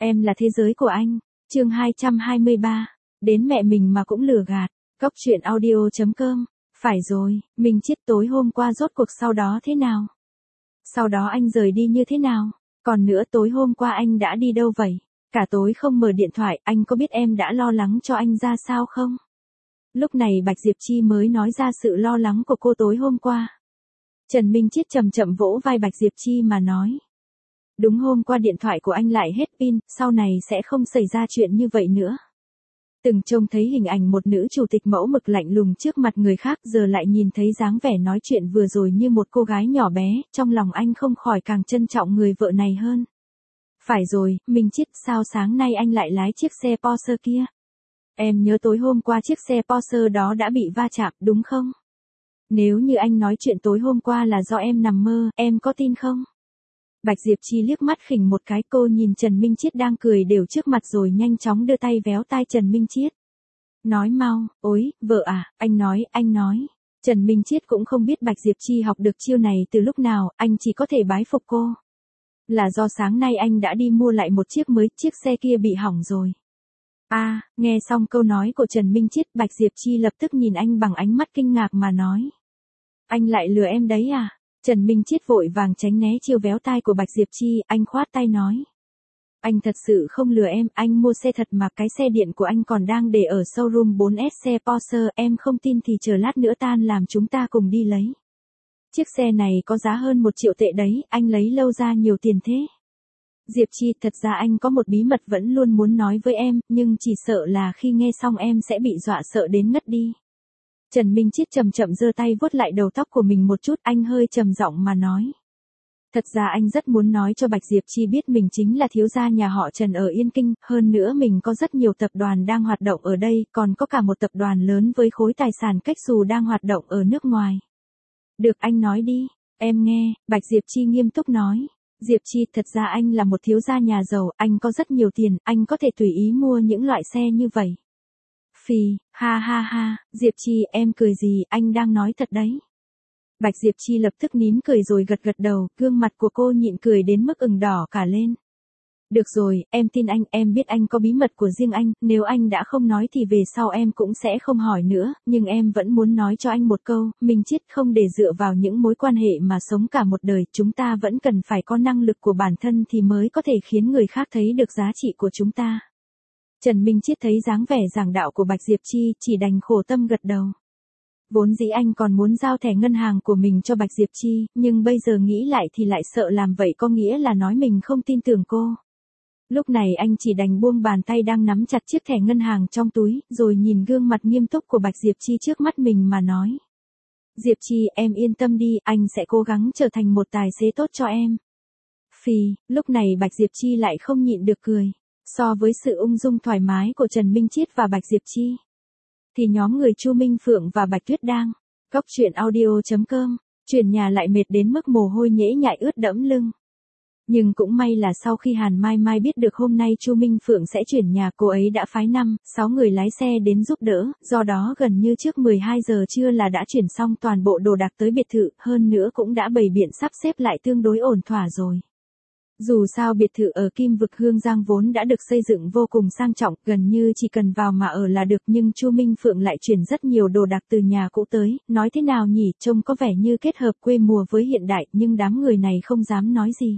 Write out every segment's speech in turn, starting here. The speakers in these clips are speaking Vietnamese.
Em là thế giới của anh. Chương 223. Đến mẹ mình mà cũng lừa gạt. Cóc truyện audio.com. Phải rồi, mình chết tối hôm qua rốt cuộc sau đó thế nào? Sau đó anh rời đi như thế nào? Còn nữa tối hôm qua anh đã đi đâu vậy? Cả tối không mở điện thoại, anh có biết em đã lo lắng cho anh ra sao không? Lúc này Bạch Diệp Chi mới nói ra sự lo lắng của cô tối hôm qua. Trần Minh Chiết chậm chậm vỗ vai Bạch Diệp Chi mà nói. Đúng hôm qua điện thoại của anh lại hết pin, sau này sẽ không xảy ra chuyện như vậy nữa. Từng trông thấy hình ảnh một nữ chủ tịch mẫu mực lạnh lùng trước mặt người khác, giờ lại nhìn thấy dáng vẻ nói chuyện vừa rồi như một cô gái nhỏ bé, trong lòng anh không khỏi càng trân trọng người vợ này hơn. Phải rồi, Minh Chiết, sao sáng nay anh lại lái chiếc xe Porsche kia? Em nhớ tối hôm qua chiếc xe Porsche đó đã bị va chạm, đúng không? Nếu như anh nói chuyện tối hôm qua là do em nằm mơ, em có tin không? Bạch Diệp Chi liếc mắt khỉnh một cái, cô nhìn Trần Minh Chiết đang cười đều trước mặt rồi nhanh chóng đưa tay véo tai Trần Minh Chiết. Nói mau, ôi, vợ à, anh nói. Trần Minh Chiết cũng không biết Bạch Diệp Chi học được chiêu này từ lúc nào, anh chỉ có thể bái phục cô. Là do sáng nay anh đã đi mua lại một chiếc mới, chiếc xe kia bị hỏng rồi. Nghe xong câu nói của Trần Minh Chiết, Bạch Diệp Chi lập tức nhìn anh bằng ánh mắt kinh ngạc mà nói. Anh lại lừa em đấy à? Trần Minh Chiết vội vàng tránh né chiêu véo tai của Bạch Diệp Chi, anh khoát tay nói. Anh thật sự không lừa em, anh mua xe thật mà, cái xe điện của anh còn đang để ở showroom 4S xe Porsche, em không tin thì chờ lát nữa tan làm chúng ta cùng đi lấy. Chiếc xe này có giá hơn 1 triệu tệ đấy, anh lấy lâu ra nhiều tiền thế. Diệp Chi, thật ra anh có một bí mật vẫn luôn muốn nói với em, nhưng chỉ sợ là khi nghe xong em sẽ bị dọa sợ đến ngất đi. Trần Minh Chiết chậm chậm giơ tay vuốt lại đầu tóc của mình một chút, anh hơi trầm giọng mà nói. Thật ra anh rất muốn nói cho Bạch Diệp Chi biết mình chính là thiếu gia nhà họ Trần ở Yên Kinh, hơn nữa mình có rất nhiều tập đoàn đang hoạt động ở đây, còn có cả một tập đoàn lớn với khối tài sản cách xù đang hoạt động ở nước ngoài. Được, anh nói đi, em nghe, Bạch Diệp Chi nghiêm túc nói. Diệp Chi, thật ra anh là một thiếu gia nhà giàu, anh có rất nhiều tiền, anh có thể tùy ý mua những loại xe như vậy. Phì, ha, Diệp Chi, em cười gì, anh đang nói thật đấy. Bạch Diệp Chi lập tức nín cười rồi gật gật đầu, gương mặt của cô nhịn cười đến mức ửng đỏ cả lên. Được rồi, em tin anh, em biết anh có bí mật của riêng anh, nếu anh đã không nói thì về sau em cũng sẽ không hỏi nữa, nhưng em vẫn muốn nói cho anh một câu, Minh Chiết, không để dựa vào những mối quan hệ mà sống cả một đời, chúng ta vẫn cần phải có năng lực của bản thân thì mới có thể khiến người khác thấy được giá trị của chúng ta. Trần Minh Chiết thấy dáng vẻ giảng đạo của Bạch Diệp Chi, chỉ đành khổ tâm gật đầu. Vốn dĩ anh còn muốn giao thẻ ngân hàng của mình cho Bạch Diệp Chi, nhưng bây giờ nghĩ lại thì lại sợ làm vậy có nghĩa là nói mình không tin tưởng cô. Lúc này anh chỉ đành buông bàn tay đang nắm chặt chiếc thẻ ngân hàng trong túi, rồi nhìn gương mặt nghiêm túc của Bạch Diệp Chi trước mắt mình mà nói. Diệp Chi, em yên tâm đi, anh sẽ cố gắng trở thành một tài xế tốt cho em. Phì, lúc này Bạch Diệp Chi lại không nhịn được cười. So với sự ung dung thoải mái của Trần Minh Chiết và Bạch Diệp Chi, thì nhóm người Chu Minh Phượng và Bạch Tuyết đang, cóc truyện audio.com, chuyển nhà lại mệt đến mức mồ hôi nhễ nhại ướt đẫm lưng. Nhưng cũng may là sau khi Hàn Mai Mai biết được hôm nay Chu Minh Phượng sẽ chuyển nhà, cô ấy đã phái 5-6 người lái xe đến giúp đỡ, do đó gần như trước 12 giờ trưa là đã chuyển xong toàn bộ đồ đạc tới biệt thự, hơn nữa cũng đã bày biện sắp xếp lại tương đối ổn thỏa rồi. Dù sao biệt thự ở Kim Vực Hương Giang vốn đã được xây dựng vô cùng sang trọng, gần như chỉ cần vào mà ở là được, nhưng Chu Minh Phượng lại chuyển rất nhiều đồ đạc từ nhà cũ tới, nói thế nào nhỉ, trông có vẻ như kết hợp quê mùa với hiện đại, nhưng đám người này không dám nói gì.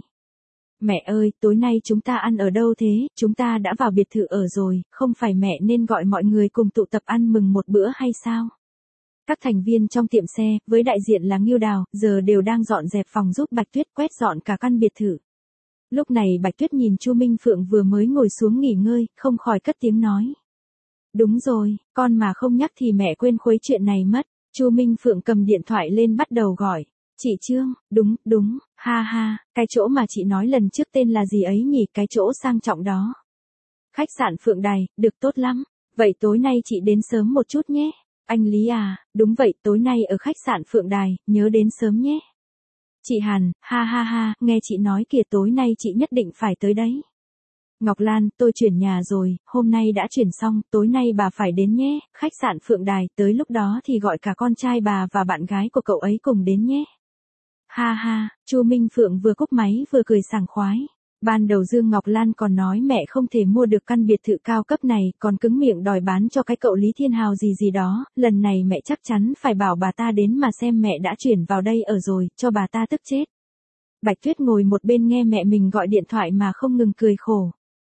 Mẹ ơi, tối nay chúng ta ăn ở đâu thế, chúng ta đã vào biệt thự ở rồi, không phải mẹ nên gọi mọi người cùng tụ tập ăn mừng một bữa hay sao? Các thành viên trong tiệm xe, với đại diện là Ngưu Đào, giờ đều đang dọn dẹp phòng giúp Bạch Tuyết quét dọn cả căn biệt thự. Lúc này Bạch Tuyết nhìn Chu Minh Phượng vừa mới ngồi xuống nghỉ ngơi, không khỏi cất tiếng nói. Đúng rồi, con mà không nhắc thì mẹ quên khuấy chuyện này mất. Chu Minh Phượng cầm điện thoại lên bắt đầu gọi. Chị Trương, đúng, ha, cái chỗ mà chị nói lần trước tên là gì ấy nhỉ, cái chỗ sang trọng đó. Khách sạn Phượng Đài, được, tốt lắm. Vậy tối nay chị đến sớm một chút nhé. Anh Lý à, đúng vậy, tối nay ở khách sạn Phượng Đài, nhớ đến sớm nhé. Chị Hàn, ha, nghe chị nói kìa, tối nay chị nhất định phải tới đấy. Ngọc Lan, tôi chuyển nhà rồi, hôm nay đã chuyển xong, tối nay bà phải đến nhé, khách sạn Phượng Đài, tới lúc đó thì gọi cả con trai bà và bạn gái của cậu ấy cùng đến nhé. Ha, Chu Minh Phượng vừa cúp máy vừa cười sảng khoái. Ban đầu Dương Ngọc Lan còn nói mẹ không thể mua được căn biệt thự cao cấp này, còn cứng miệng đòi bán cho cái cậu Lý Thiên Hào gì gì đó, lần này mẹ chắc chắn phải bảo bà ta đến mà xem mẹ đã chuyển vào đây ở rồi, cho bà ta tức chết. Bạch Tuyết ngồi một bên nghe mẹ mình gọi điện thoại mà không ngừng cười khổ.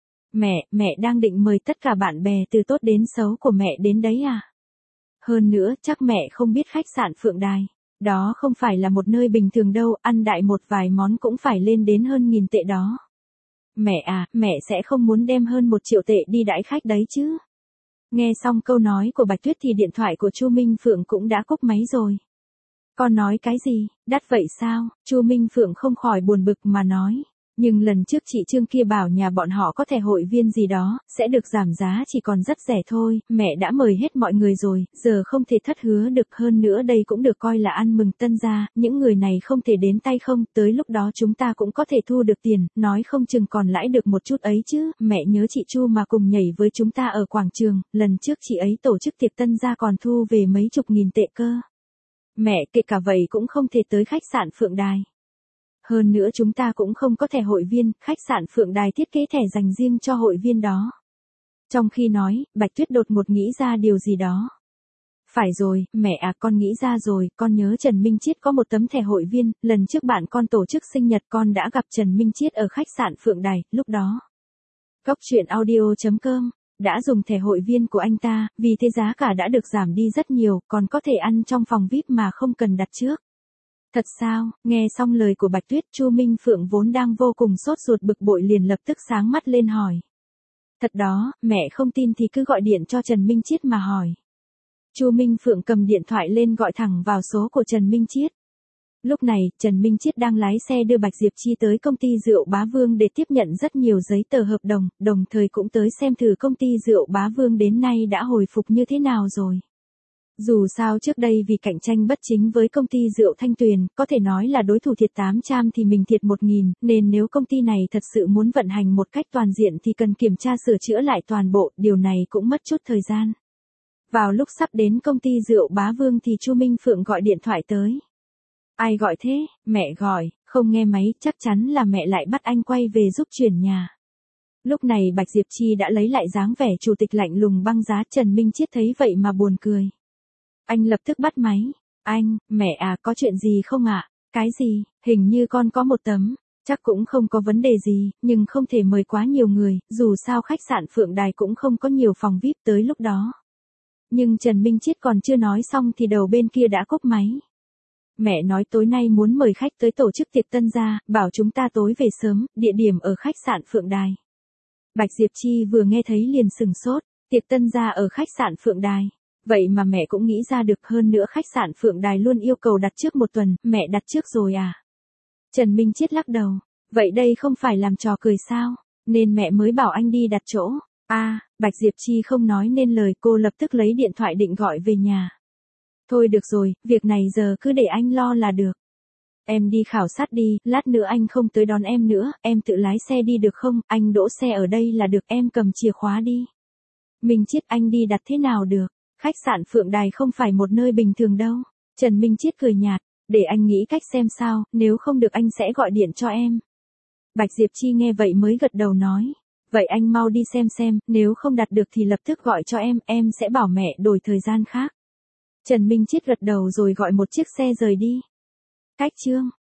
Mẹ đang định mời tất cả bạn bè từ tốt đến xấu của mẹ đến đấy à? Hơn nữa, chắc mẹ không biết khách sạn Phượng Đài. Đó không phải là một nơi bình thường đâu, ăn đại một vài món cũng phải lên đến hơn 1.000 tệ đó. Mẹ à, mẹ sẽ không muốn đem hơn 1 triệu tệ đi đãi khách đấy chứ. Nghe xong câu nói của Bạch Tuyết thì điện thoại của Chu Minh Phượng cũng đã cúp máy rồi. Con nói cái gì, đắt vậy sao? Chu Minh Phượng không khỏi buồn bực mà nói. Nhưng lần trước chị Trương kia bảo nhà bọn họ có thẻ hội viên gì đó, sẽ được giảm giá chỉ còn rất rẻ thôi, mẹ đã mời hết mọi người rồi, giờ không thể thất hứa được, hơn nữa đây cũng được coi là ăn mừng tân gia, những người này không thể đến tay không, tới lúc đó chúng ta cũng có thể thu được tiền, nói không chừng còn lãi được một chút ấy chứ, mẹ nhớ chị Chu mà cùng nhảy với chúng ta ở quảng trường, lần trước chị ấy tổ chức tiệc tân gia còn thu về mấy chục nghìn tệ cơ. Mẹ kể cả vậy cũng không thể tới khách sạn Phượng Đài. Hơn nữa chúng ta cũng không có thẻ hội viên, khách sạn Phượng Đài thiết kế thẻ dành riêng cho hội viên đó. Trong khi nói, Bạch Tuyết đột ngột nghĩ ra điều gì đó. Phải rồi, mẹ à, con nghĩ ra rồi, con nhớ Trần Minh Chiết có một tấm thẻ hội viên, lần trước bạn con tổ chức sinh nhật con đã gặp Trần Minh Chiết ở khách sạn Phượng Đài, lúc đó. Cốc truyện audio.com đã dùng thẻ hội viên của anh ta, vì thế giá cả đã được giảm đi rất nhiều, còn có thể ăn trong phòng VIP mà không cần đặt trước. Thật sao? Nghe xong lời của Bạch Tuyết, Chu Minh Phượng vốn đang vô cùng sốt ruột bực bội liền lập tức sáng mắt lên hỏi. Thật đó, mẹ không tin thì cứ gọi điện cho Trần Minh Chiết mà hỏi. Chu Minh Phượng cầm điện thoại lên gọi thẳng vào số của Trần Minh Chiết. Lúc này, Trần Minh Chiết đang lái xe đưa Bạch Diệp Chi tới công ty rượu Bá Vương để tiếp nhận rất nhiều giấy tờ hợp đồng, đồng thời cũng tới xem thử công ty rượu Bá Vương đến nay đã hồi phục như thế nào rồi. Dù sao trước đây vì cạnh tranh bất chính với công ty rượu Thanh Tuyền, có thể nói là đối thủ thiệt 800 thì mình thiệt 1.000, nên nếu công ty này thật sự muốn vận hành một cách toàn diện thì cần kiểm tra sửa chữa lại toàn bộ, điều này cũng mất chút thời gian. Vào lúc sắp đến công ty rượu Bá Vương thì Chu Minh Phượng gọi điện thoại tới. Ai gọi thế? Mẹ gọi, không nghe máy, chắc chắn là mẹ lại bắt anh quay về giúp chuyển nhà. Lúc này Bạch Diệp Chi đã lấy lại dáng vẻ chủ tịch lạnh lùng băng giá, Trần Minh Chiết thấy vậy mà buồn cười. Anh lập tức bắt máy. Anh, mẹ à, có chuyện gì không ạ? Cái gì? Hình như con có một tấm. Chắc cũng không có vấn đề gì, nhưng không thể mời quá nhiều người, dù sao khách sạn Phượng Đài cũng không có nhiều phòng VIP tới lúc đó. Nhưng Trần Minh Chiết còn chưa nói xong thì đầu bên kia đã cúp máy. Mẹ nói tối nay muốn mời khách tới tổ chức tiệc tân gia, bảo chúng ta tối về sớm, địa điểm ở khách sạn Phượng Đài. Bạch Diệp Chi vừa nghe thấy liền sừng sốt, tiệc tân gia ở khách sạn Phượng Đài. Vậy mà mẹ cũng nghĩ ra được, hơn nữa khách sạn Phượng Đài luôn yêu cầu đặt trước 1 tuần, mẹ đặt trước rồi à? Trần Minh Chiết lắc đầu, vậy đây không phải làm trò cười sao? Nên mẹ mới bảo anh đi đặt chỗ. Bạch Diệp Chi không nói nên lời, cô lập tức lấy điện thoại định gọi về nhà. Thôi được rồi, việc này giờ cứ để anh lo là được. Em đi khảo sát đi, lát nữa anh không tới đón em nữa, em tự lái xe đi được không? Anh đỗ xe ở đây là được, em cầm chìa khóa đi. Minh Chiết, anh đi đặt thế nào được? Khách sạn Phượng Đài không phải một nơi bình thường đâu. Trần Minh Chiết cười nhạt, để anh nghĩ cách xem sao, nếu không được anh sẽ gọi điện cho em. Bạch Diệp Chi nghe vậy mới gật đầu nói, vậy anh mau đi xem, nếu không đặt được thì lập tức gọi cho em sẽ bảo mẹ đổi thời gian khác. Trần Minh Chiết gật đầu rồi gọi một chiếc xe rời đi. Cách chương